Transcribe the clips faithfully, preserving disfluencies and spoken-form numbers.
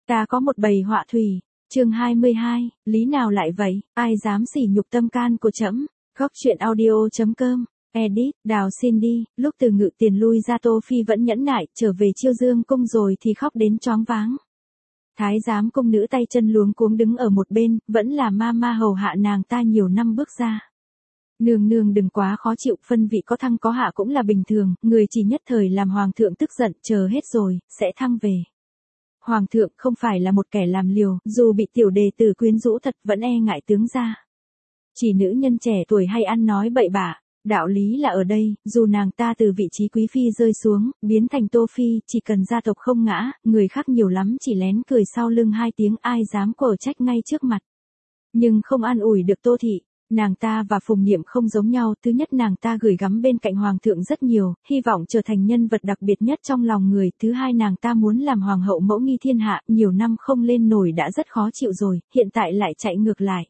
Ta có một bầy họa thủy. Chương hai mươi hai, lý nào lại vậy, ai dám sỉ nhục tâm can của trẫm. Góc truyện audio chấm com. Edit, Đào xin đi. Lúc từ Ngự Tiền lui ra, Tô Phi vẫn nhẫn nại, trở về Chiêu Dương cung rồi thì khóc đến choáng váng. Thái giám cung nữ tay chân luống cuống đứng ở một bên, vẫn là ma ma hầu hạ nàng ta nhiều năm bước ra. Nương nương đừng quá khó chịu, phân vị có thăng có hạ cũng là bình thường, người chỉ nhất thời làm hoàng thượng tức giận, chờ hết rồi, sẽ thăng về. Hoàng thượng không phải là một kẻ làm liều, dù bị tiểu đề tử quyến rũ thật vẫn e ngại tướng gia. Chỉ nữ nhân trẻ tuổi hay ăn nói bậy bạ, đạo lý là ở đây, dù nàng ta từ vị trí quý phi rơi xuống, biến thành Tô Phi, chỉ cần gia tộc không ngã, người khác nhiều lắm chỉ lén cười sau lưng hai tiếng, ai dám quở trách ngay trước mặt. Nhưng không an ủi được Tô thị. Nàng ta và Phùng Niệm không giống nhau, thứ nhất nàng ta gửi gắm bên cạnh hoàng thượng rất nhiều, hy vọng trở thành nhân vật đặc biệt nhất trong lòng người, thứ hai nàng ta muốn làm hoàng hậu mẫu nghi thiên hạ, nhiều năm không lên nổi đã rất khó chịu rồi, hiện tại lại chạy ngược lại.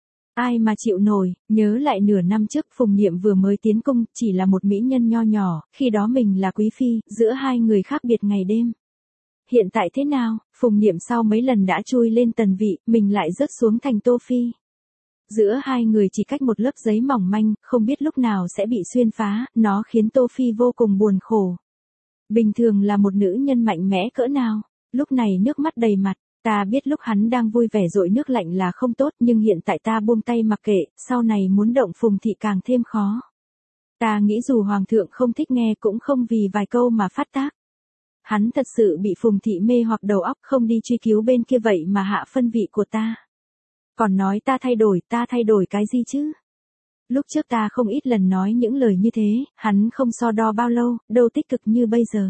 Ai mà chịu nổi, nhớ lại nửa năm trước Phùng Niệm vừa mới tiến cung, chỉ là một mỹ nhân nho nhỏ, khi đó mình là quý phi, giữa hai người khác biệt ngày đêm. Hiện tại thế nào, Phùng Niệm sau mấy lần đã chui lên tần vị, mình lại rớt xuống thành Tô Phi. Giữa hai người chỉ cách một lớp giấy mỏng manh, không biết lúc nào sẽ bị xuyên phá, nó khiến Tô Phi vô cùng buồn khổ. Bình thường là một nữ nhân mạnh mẽ cỡ nào, lúc này nước mắt đầy mặt, ta biết lúc hắn đang vui vẻ dội nước lạnh là không tốt, nhưng hiện tại ta buông tay mặc kệ, sau này muốn động Phùng thị càng thêm khó. Ta nghĩ dù hoàng thượng không thích nghe cũng không vì vài câu mà phát tác. Hắn thật sự bị Phùng thị mê hoặc đầu óc, không đi truy cứu bên kia vậy mà hạ phân vị của ta. Còn nói ta thay đổi, ta thay đổi cái gì chứ? Lúc trước ta không ít lần nói những lời như thế, hắn không so đo bao lâu, đâu tích cực như bây giờ.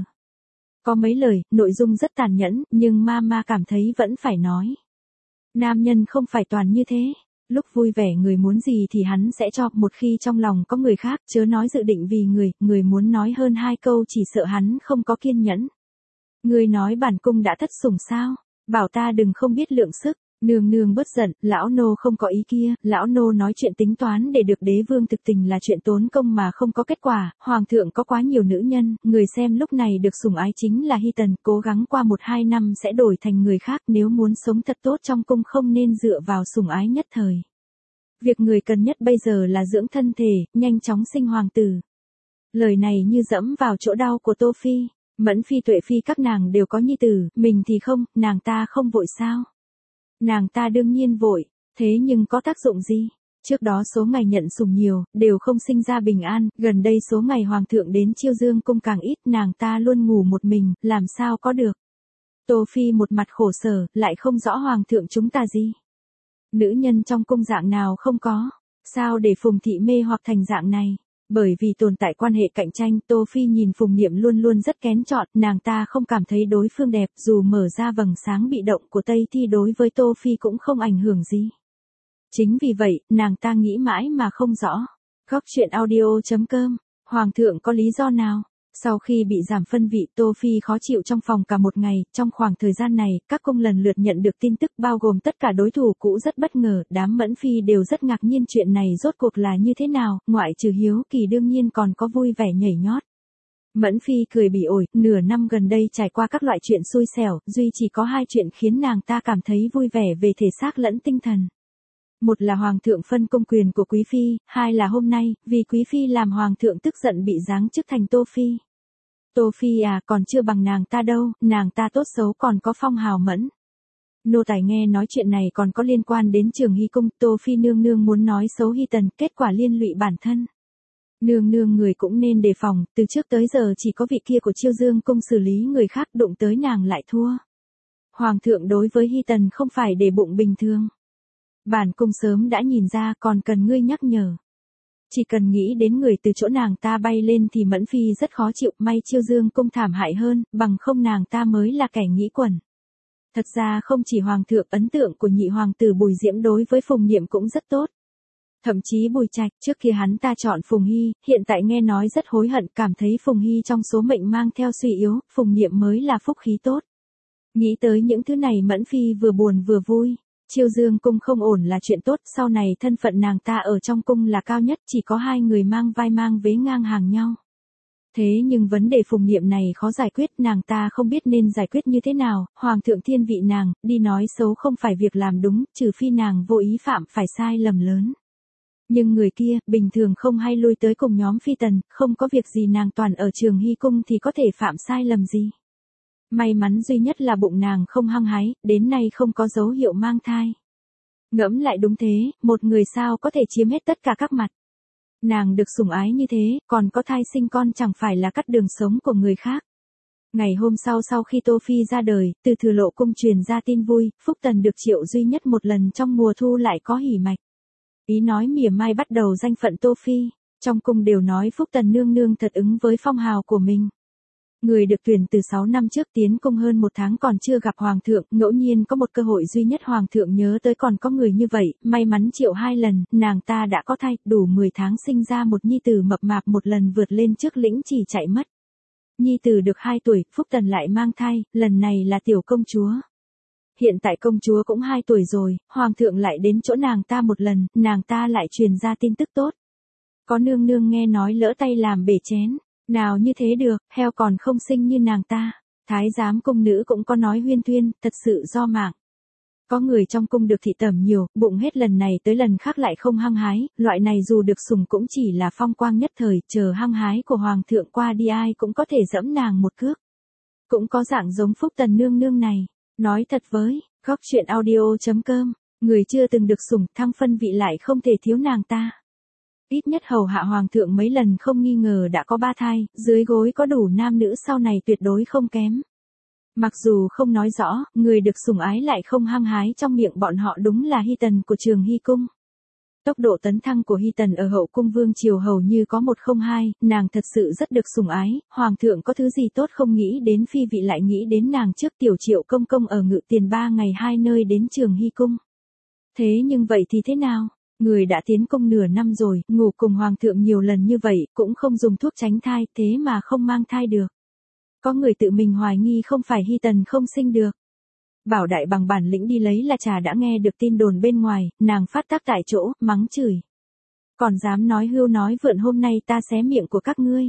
Có mấy lời, nội dung rất tàn nhẫn, nhưng ma ma cảm thấy vẫn phải nói. Nam nhân không phải toàn như thế. Lúc vui vẻ người muốn gì thì hắn sẽ cho, một khi trong lòng có người khác, chớ nói dự định vì người, người muốn nói hơn hai câu chỉ sợ hắn không có kiên nhẫn. Người nói bản cung đã thất sủng sao? Bảo ta đừng không biết lượng sức. Nương nương bớt giận, lão nô không có ý kia, lão nô nói chuyện tính toán để được đế vương thực tình là chuyện tốn công mà không có kết quả, hoàng thượng có quá nhiều nữ nhân, người xem lúc này được sủng ái chính là Hy Tần, cố gắng qua một hai năm sẽ đổi thành người khác, nếu muốn sống thật tốt trong cung không nên dựa vào sủng ái nhất thời. Việc người cần nhất bây giờ là dưỡng thân thể, nhanh chóng sinh hoàng tử. Lời này như dẫm vào chỗ đau của Tô Phi, Mẫn Phi Tuệ Phi các nàng đều có nhi tử, mình thì không, nàng ta không vội sao? Nàng ta đương nhiên vội, thế nhưng có tác dụng gì? Trước đó số ngày nhận sủng nhiều, đều không sinh ra bình an, gần đây số ngày hoàng thượng đến Chiêu Dương cung càng ít, nàng ta luôn ngủ một mình, làm sao có được? Tô Phi một mặt khổ sở, lại không rõ hoàng thượng chúng ta gì. Nữ nhân trong cung dạng nào không có, sao để Phùng thị mê hoặc thành dạng này? Bởi vì tồn tại quan hệ cạnh tranh, Tô Phi nhìn Phùng Niệm luôn luôn rất kén chọn, nàng ta không cảm thấy đối phương đẹp, dù mở ra vầng sáng bị động của Tây Thi đối với Tô Phi cũng không ảnh hưởng gì. Chính vì vậy, nàng ta nghĩ mãi mà không rõ. Góc truyện audio chấm com, hoàng thượng có lý do nào? Sau khi bị giảm phân vị, Tô Phi khó chịu trong phòng cả một ngày, trong khoảng thời gian này, các cung lần lượt nhận được tin tức bao gồm tất cả đối thủ cũ rất bất ngờ, đám Mẫn Phi đều rất ngạc nhiên chuyện này rốt cuộc là như thế nào, ngoại trừ hiếu kỳ đương nhiên còn có vui vẻ nhảy nhót. Mẫn Phi cười bỉ ổi, nửa năm gần đây trải qua các loại chuyện xui xẻo, duy chỉ có hai chuyện khiến nàng ta cảm thấy vui vẻ về thể xác lẫn tinh thần. Một là hoàng thượng phân công quyền của quý phi, hai là hôm nay, vì quý phi làm hoàng thượng tức giận bị giáng chức thành Tô Phi. Tô Phi à, còn chưa bằng nàng ta đâu, nàng ta tốt xấu còn có phong hào Mẫn. Nô tài nghe nói chuyện này còn có liên quan đến Trường Hy cung, Tô Phi nương nương muốn nói xấu Hy Tần, kết quả liên lụy bản thân. Nương nương người cũng nên đề phòng, từ trước tới giờ chỉ có vị kia của Chiêu Dương cung xử lý người khác, đụng tới nàng lại thua. Hoàng thượng đối với Hy Tần không phải để bụng bình thường. Bản cung sớm đã nhìn ra, còn cần ngươi nhắc nhở. Chỉ cần nghĩ đến người từ chỗ nàng ta bay lên thì Mẫn Phi rất khó chịu, may Chiêu Dương cung thảm hại hơn, bằng không nàng ta mới là kẻ nghĩ quẩn. Thật ra không chỉ hoàng thượng, ấn tượng của nhị hoàng tử Bùi Diễm đối với Phùng Niệm cũng rất tốt. Thậm chí Bùi Trạch, trước kia hắn ta chọn Phùng Hy, hiện tại nghe nói rất hối hận, cảm thấy Phùng Hy trong số mệnh mang theo suy yếu, Phùng Niệm mới là phúc khí tốt. Nghĩ tới những thứ này Mẫn Phi vừa buồn vừa vui. Chiêu Dương cung không ổn là chuyện tốt, sau này thân phận nàng ta ở trong cung là cao nhất, chỉ có hai người mang vai mang vế ngang hàng nhau. Thế nhưng vấn đề Phùng Niệm này khó giải quyết, nàng ta không biết nên giải quyết như thế nào, Hoàng thượng thiên vị nàng, đi nói xấu không phải việc làm đúng, trừ phi nàng vô ý phạm phải sai lầm lớn. Nhưng người kia, bình thường không hay lui tới cùng nhóm phi tần, không có việc gì nàng toàn ở Trường Hy Cung thì có thể phạm sai lầm gì. May mắn duy nhất là bụng nàng không hăng hái, đến nay không có dấu hiệu mang thai. Ngẫm lại đúng thế, một người sao có thể chiếm hết tất cả các mặt. Nàng được sủng ái như thế, còn có thai sinh con chẳng phải là cắt đường sống của người khác. Ngày hôm sau sau khi Tô Phi ra đời, từ Thừa Lộ cung truyền ra tin vui, Phúc Tần được triệu duy nhất một lần trong mùa thu lại có hỉ mạch. Ý nói mỉa mai bắt đầu danh phận Tô Phi, trong cung đều nói Phúc Tần nương nương thật ứng với phong hào của mình. Người được tuyển từ sáu năm trước tiến cung hơn một tháng còn chưa gặp Hoàng thượng, ngẫu nhiên có một cơ hội duy nhất Hoàng thượng nhớ tới còn có người như vậy, may mắn triệu hai lần, nàng ta đã có thai, đủ mười tháng sinh ra một nhi tử mập mạp một lần vượt lên trước lĩnh chỉ chạy mất. Nhi tử được hai tuổi, Phúc Tần lại mang thai, lần này là tiểu công chúa. Hiện tại công chúa cũng hai tuổi rồi, Hoàng thượng lại đến chỗ nàng ta một lần, nàng ta lại truyền ra tin tức tốt. Có nương nương nghe nói lỡ tay làm bể chén. Nào như thế được, heo còn không sinh như nàng ta. Thái giám cung nữ cũng có nói huyên thuyên, thật sự do mạng. Có người trong cung được thị tẩm nhiều, bụng hết lần này tới lần khác lại không hăng hái, loại này dù được sủng cũng chỉ là phong quang nhất thời, chờ hăng hái của Hoàng thượng qua đi ai cũng có thể dẫm nàng một cước. Cũng có dạng giống Phúc Tần nương nương này. Nói thật với, góc chuyện audio chấm com, người chưa từng được sủng, thăng phân vị lại không thể thiếu nàng ta. Ít nhất hầu hạ Hoàng thượng mấy lần không nghi ngờ đã có ba thai, dưới gối có đủ nam nữ sau này tuyệt đối không kém. Mặc dù không nói rõ, người được sủng ái lại không hăng hái trong miệng bọn họ đúng là Hy Tần của Trường Hy Cung. Tốc độ tấn thăng của Hy Tần ở hậu cung vương triều hầu như có một không hai, nàng thật sự rất được sủng ái, Hoàng thượng có thứ gì tốt không nghĩ đến phi vị lại nghĩ đến nàng trước tiểu triệu công công ở Ngự Tiền ba ngày hai nơi đến Trường Hy Cung. Thế nhưng vậy thì thế nào? Người đã tiến cung nửa năm rồi, ngủ cùng Hoàng thượng nhiều lần như vậy, cũng không dùng thuốc tránh thai, thế mà không mang thai được. Có người tự mình hoài nghi không phải Hy Tần không sinh được. Bảo Đại bằng bản lĩnh đi lấy là trà đã nghe được tin đồn bên ngoài, nàng phát tác tại chỗ, mắng chửi. Còn dám nói hưu nói vượn hôm nay ta xé miệng của các ngươi.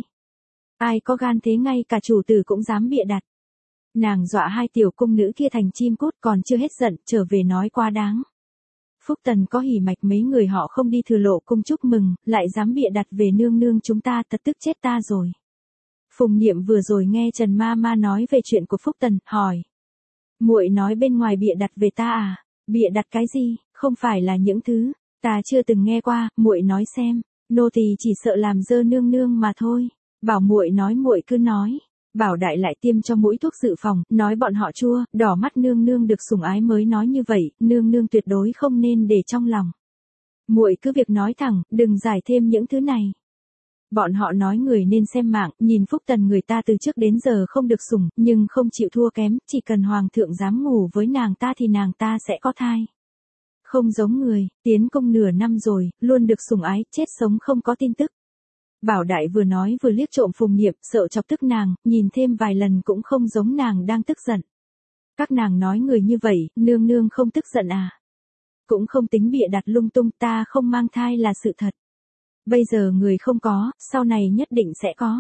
Ai có gan thế ngay cả chủ tử cũng dám bịa đặt. Nàng dọa hai tiểu cung nữ kia thành chim cút còn chưa hết giận, trở về nói quá đáng. Phúc Tần có hỉ mạch mấy người họ không đi Thừa Lộ cung chúc mừng, lại dám bịa đặt về nương nương chúng ta thật tức chết ta rồi. Phùng Niệm vừa rồi nghe Trần Ma Ma nói về chuyện của Phúc Tần, hỏi. Muội nói bên ngoài bịa đặt về ta à? Bịa đặt cái gì? Không phải là những thứ ta chưa từng nghe qua, muội nói xem. Nô tỳ chỉ sợ làm dơ nương nương mà thôi. Bảo muội nói muội cứ nói. Bảo Đại lại tiêm cho mũi thuốc dự phòng, nói bọn họ chua, đỏ mắt nương nương được sủng ái mới nói như vậy, nương nương tuyệt đối không nên để trong lòng. Muội cứ việc nói thẳng, đừng giải thêm những thứ này. Bọn họ nói người nên xem mạng, nhìn Phúc Tần người ta từ trước đến giờ không được sủng, nhưng không chịu thua kém, chỉ cần Hoàng thượng dám ngủ với nàng ta thì nàng ta sẽ có thai. Không giống người, tiến cung nửa năm rồi, luôn được sủng ái, chết sống không có tin tức. Bảo Đại vừa nói vừa liếc trộm Phùng Niệm, sợ chọc tức nàng, nhìn thêm vài lần cũng không giống nàng đang tức giận. Các nàng nói người như vậy, nương nương không tức giận à? Cũng không tính bịa đặt lung tung, ta không mang thai là sự thật. Bây giờ người không có, sau này nhất định sẽ có.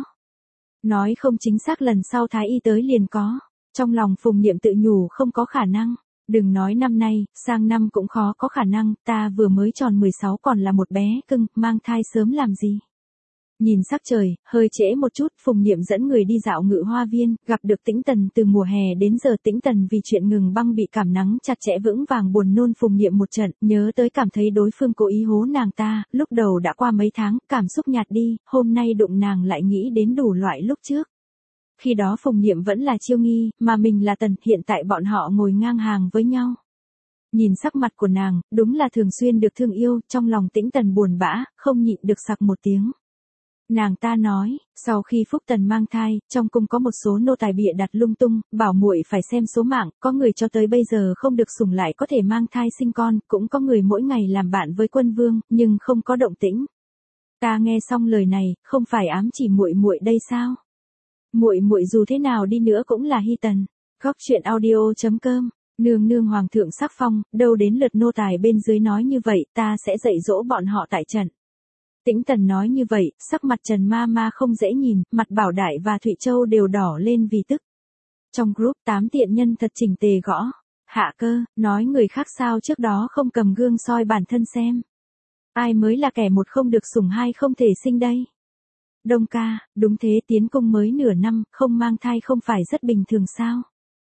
Nói không chính xác lần sau thái y tới liền có. Trong lòng Phùng Niệm tự nhủ không có khả năng. Đừng nói năm nay, sang năm cũng khó có khả năng, ta vừa mới tròn mười sáu còn là một bé cưng, mang thai sớm làm gì. Nhìn sắc trời, hơi trễ một chút, Phùng Niệm dẫn người đi dạo Ngự Hoa Viên, gặp được Tĩnh Tần từ mùa hè đến giờ Tĩnh Tần vì chuyện ngừng băng bị cảm nắng chặt chẽ vững vàng buồn nôn Phùng Niệm một trận, nhớ tới cảm thấy đối phương cố ý hố nàng ta, lúc đầu đã qua mấy tháng, cảm xúc nhạt đi, hôm nay đụng nàng lại nghĩ đến đủ loại lúc trước. Khi đó Phùng Niệm vẫn là Chiêu Nghi, mà mình là Tần, hiện tại bọn họ ngồi ngang hàng với nhau. Nhìn sắc mặt của nàng, đúng là thường xuyên được thương yêu, trong lòng Tĩnh Tần buồn bã, không nhịn được sặc một tiếng. Nàng ta nói, sau khi Phúc Tần mang thai, trong cung có một số nô tài bịa đặt lung tung, bảo muội phải xem số mạng, có người cho tới bây giờ không được sủng lại có thể mang thai sinh con, cũng có người mỗi ngày làm bạn với quân vương, nhưng không có động tĩnh. Ta nghe xong lời này, không phải ám chỉ muội muội đây sao? Muội muội dù thế nào đi nữa cũng là Hy Tần. Góc chuyện audio chấm com, nương nương Hoàng thượng sắc phong, đâu đến lượt nô tài bên dưới nói như vậy, ta sẽ dạy dỗ bọn họ tại trận. Tĩnh Tần nói như vậy, sắc mặt Trần Ma Ma không dễ nhìn, mặt Bảo Đại và Thụy Châu đều đỏ lên vì tức. Trong group tám tiện nhân thật chỉnh tề gõ. Hạ Cơ, nói người khác sao trước đó không cầm gương soi bản thân xem. Ai mới là kẻ một không được sủng hai không thể sinh đây. Đông ca, đúng thế, tiến cung mới nửa năm, không mang thai không phải rất bình thường sao.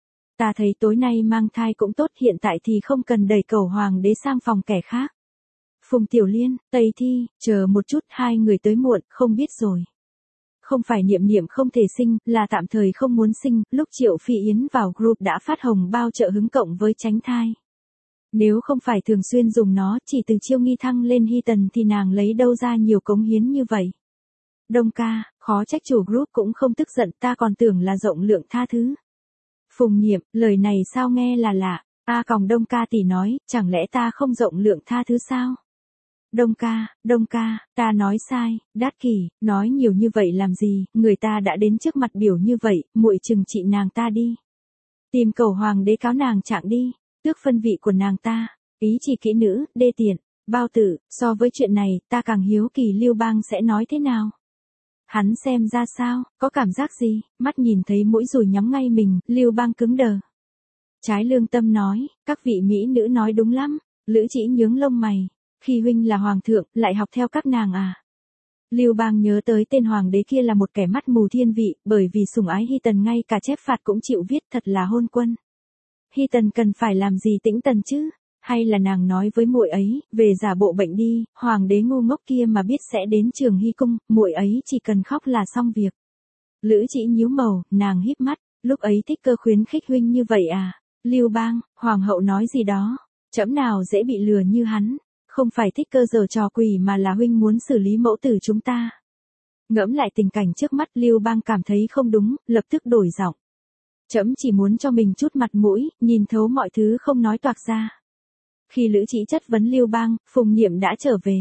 Ta thấy tối nay mang thai cũng tốt, hiện tại thì không cần đẩy Cẩu Hoàng đế sang phòng kẻ khác. Phùng Tiểu Liên, Tây Thi, chờ một chút, hai người tới muộn, không biết rồi. Không phải Niệm Niệm không thể sinh, là tạm thời không muốn sinh, lúc Triệu Phi Yến vào group đã phát hồng bao trợ hứng cộng với tránh thai. Nếu không phải thường xuyên dùng nó, chỉ từ Chiêu Nghi thăng lên Hy Tần thì nàng lấy đâu ra nhiều cống hiến như vậy. Đông ca, khó trách chủ group cũng không tức giận, ta còn tưởng là rộng lượng tha thứ. Phùng Niệm, lời này sao nghe là lạ, a còng Đông ca tỷ nói, chẳng lẽ ta không rộng lượng tha thứ sao? Đông ca, Đông ca, ta nói sai, Đát Kỷ, nói nhiều như vậy làm gì, người ta đã đến trước mặt biểu như vậy, muội trừng trị nàng ta đi. Tìm Cẩu Hoàng đế cáo nàng trạng đi, tước phân vị của nàng ta, ý chỉ kỹ nữ, đê tiện, Bao Tử, so với chuyện này, ta càng hiếu kỳ Lưu Bang sẽ nói thế nào. Hắn xem ra sao, có cảm giác gì, mắt nhìn thấy mũi dùi nhắm ngay mình, Lưu Bang cứng đờ. Trái lương tâm nói, các vị mỹ nữ nói đúng lắm, Lữ Chỉ nhướng lông mày. Khi huynh là hoàng thượng, lại học theo các nàng à? Lưu Bang nhớ tới tên hoàng đế kia là một kẻ mắt mù thiên vị, bởi vì sủng ái Hy Tần ngay cả chép phạt cũng chịu viết, thật là hôn quân. Hy Tần cần phải làm gì Tĩnh Tần chứ? Hay là nàng nói với muội ấy, về giả bộ bệnh đi, hoàng đế ngu ngốc kia mà biết sẽ đến Trường Hy cung, muội ấy chỉ cần khóc là xong việc. Lữ Chỉ nhíu màu, nàng híp mắt, lúc ấy thích cơ khuyến khích huynh như vậy à? Lưu Bang, hoàng hậu nói gì đó, trẫm nào dễ bị lừa như hắn. Không phải thích cơ giở trò quỷ mà là huynh muốn xử lý mẫu tử chúng ta. Ngẫm lại tình cảnh trước mắt, Lưu Bang cảm thấy không đúng, lập tức đổi giọng. Trẫm chỉ muốn cho mình chút mặt mũi, nhìn thấu mọi thứ không nói toạc ra. Khi Lữ Chỉ chất vấn Lưu Bang, Phùng Niệm đã trở về.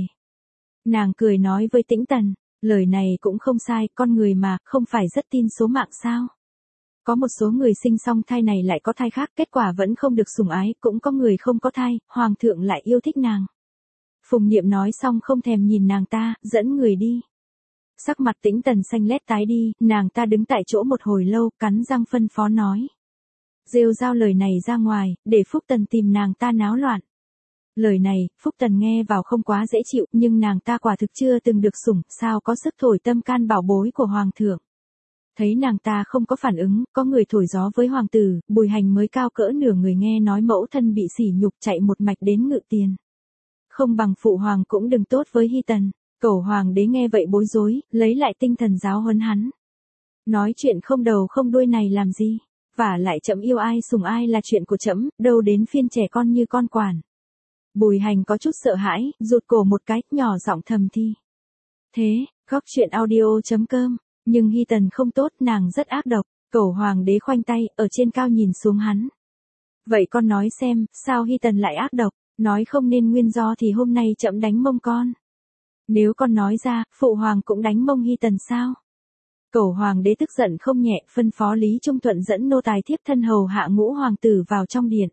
Nàng cười nói với Tĩnh Tần, lời này cũng không sai, con người mà, không phải rất tin số mạng sao. Có một số người sinh xong thai này lại có thai khác, kết quả vẫn không được sủng ái, cũng có người không có thai, hoàng thượng lại yêu thích nàng. Phùng Niệm nói xong không thèm nhìn nàng ta, dẫn người đi. Sắc mặt Tĩnh Tần xanh lét tái đi, nàng ta đứng tại chỗ một hồi lâu, cắn răng phân phó nói. Rêu rao lời này ra ngoài, để Phúc Tần tìm nàng ta náo loạn. Lời này, Phúc Tần nghe vào không quá dễ chịu, nhưng nàng ta quả thực chưa từng được sủng, sao có sức thổi tâm can bảo bối của hoàng thượng. Thấy nàng ta không có phản ứng, có người thổi gió với hoàng tử, Bùi Hành mới cao cỡ nửa người nghe nói mẫu thân bị sỉ nhục chạy một mạch đến Ngự Tiền. Không bằng phụ hoàng cũng đừng tốt với Hy Tần. Cẩu Hoàng đế nghe vậy bối rối, lấy lại tinh thần giáo huấn hắn. Nói chuyện không đầu không đuôi này làm gì? Và lại trẫm yêu ai sủng ai là chuyện của trẫm, đâu đến phiên trẻ con như con quản. Bùi Hành có chút sợ hãi, rụt cổ một cái, nhỏ giọng thầm thi. Thế, góc chuyện audio chấm com, nhưng Hy Tần không tốt, nàng rất ác độc. Cẩu Hoàng đế khoanh tay, ở trên cao nhìn xuống hắn. Vậy con nói xem, sao Hy Tần lại ác độc? Nói không nên nguyên do thì hôm nay trẫm đánh mông con. Nếu con nói ra, phụ hoàng cũng đánh mông Hy Tần sao? Cẩu Hoàng đế tức giận không nhẹ, phân phó Lý Trung Thuận dẫn nô tài thiếp thân hầu hạ Ngũ hoàng tử vào trong điện.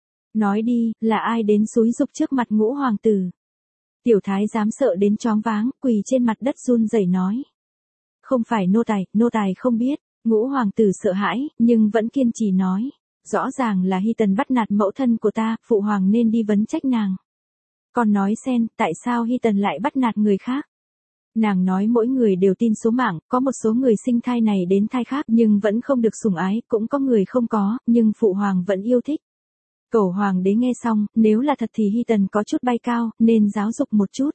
Nói đi, là ai đến xúi giục trước mặt Ngũ hoàng tử? Tiểu thái giám sợ đến choáng váng, quỳ trên mặt đất run rẩy nói. Không phải nô tài, nô tài không biết. Ngũ hoàng tử sợ hãi, nhưng vẫn kiên trì nói. Rõ ràng là Hy Tần bắt nạt mẫu thân của ta, phụ hoàng nên đi vấn trách nàng. Còn nói xem, tại sao Hy Tần lại bắt nạt người khác? Nàng nói mỗi người đều tin số mạng, có một số người sinh thai này đến thai khác nhưng vẫn không được sủng ái, cũng có người không có, nhưng phụ hoàng vẫn yêu thích. Cẩu Hoàng đế nghe xong, nếu là thật thì Hy Tần có chút bay cao, nên giáo dục một chút.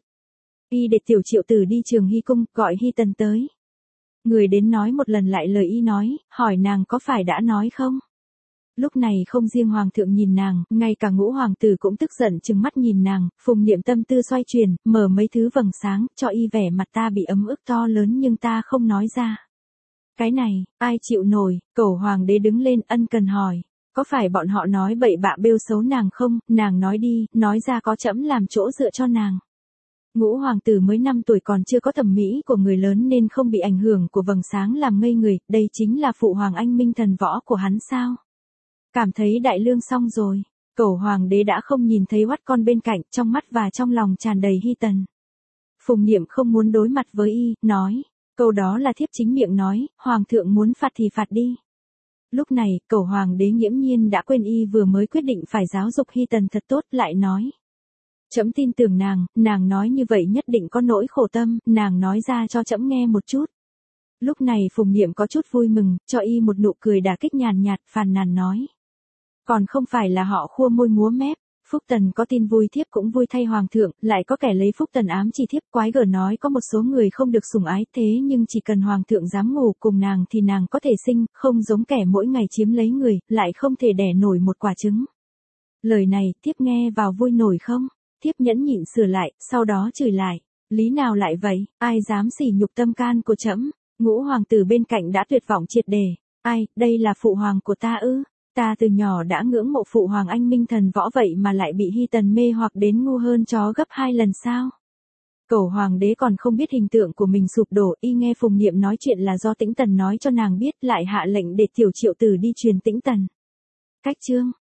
Y để tiểu triệu tử đi Trường Hy cung, gọi Hy Tần tới. Người đến nói một lần lại lời y nói, hỏi nàng có phải đã nói không? Lúc này không riêng hoàng thượng nhìn nàng, ngay cả Ngũ hoàng tử cũng tức giận trừng mắt nhìn nàng, Phùng Niệm tâm tư xoay chuyển, mở mấy thứ vầng sáng, cho y vẻ mặt ta bị ấm ức to lớn nhưng ta không nói ra. Cái này, ai chịu nổi? Cẩu Hoàng đế đứng lên ân cần hỏi, có phải bọn họ nói bậy bạ bêu xấu nàng không? Nàng nói đi, nói ra có trẫm làm chỗ dựa cho nàng. Ngũ hoàng tử mới năm tuổi còn chưa có thẩm mỹ của người lớn nên không bị ảnh hưởng của vầng sáng làm ngây người, đây chính là phụ hoàng anh minh thần võ của hắn sao? Cảm thấy đại lương xong rồi, Cẩu Hoàng đế đã không nhìn thấy oắt con bên cạnh, trong mắt và trong lòng tràn đầy Hy Tần. Phùng Niệm không muốn đối mặt với y, nói, câu đó là thiếp chính miệng nói, hoàng thượng muốn phạt thì phạt đi. Lúc này, Cẩu hoàng đế nghiễm nhiên đã quên y vừa mới quyết định phải giáo dục Hy Tần thật tốt, lại nói. Trẫm tin tưởng nàng, nàng nói như vậy nhất định có nỗi khổ tâm, nàng nói ra cho trẫm nghe một chút. Lúc này Phùng Niệm có chút vui mừng, cho y một nụ cười đả kích nhàn nhạt, phàn nàn nói. Còn không phải là họ khua môi múa mép, Phúc Tần có tin vui thiếp cũng vui thay hoàng thượng, lại có kẻ lấy Phúc Tần ám chỉ thiếp, quái gở nói có một số người không được sủng ái, thế nhưng chỉ cần hoàng thượng dám ngủ cùng nàng thì nàng có thể sinh, không giống kẻ mỗi ngày chiếm lấy người, lại không thể đẻ nổi một quả trứng. Lời này, thiếp nghe vào vui nổi không? Thiếp nhẫn nhịn sửa lại, sau đó chửi lại, lý nào lại vậy, ai dám sỉ nhục tâm can của trẫm? Ngũ hoàng tử bên cạnh đã tuyệt vọng triệt đề, ai, đây là phụ hoàng của ta ư? Ta từ nhỏ đã ngưỡng mộ phụ hoàng anh minh thần võ vậy mà lại bị Hy Tần mê hoặc đến ngu hơn chó gấp hai lần sao? Cẩu hoàng đế còn không biết hình tượng của mình sụp đổ, y nghe Phùng Niệm nói chuyện là do Tĩnh Tần nói cho nàng biết, lại hạ lệnh để tiểu Triệu Tử đi truyền Tĩnh Tần. Cách chương